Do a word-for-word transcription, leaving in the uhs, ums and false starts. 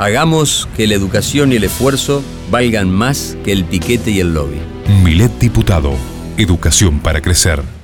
Hagamos que la educación y el esfuerzo valgan más que el piquete y el lobby. Milet Diputado. Educación para crecer.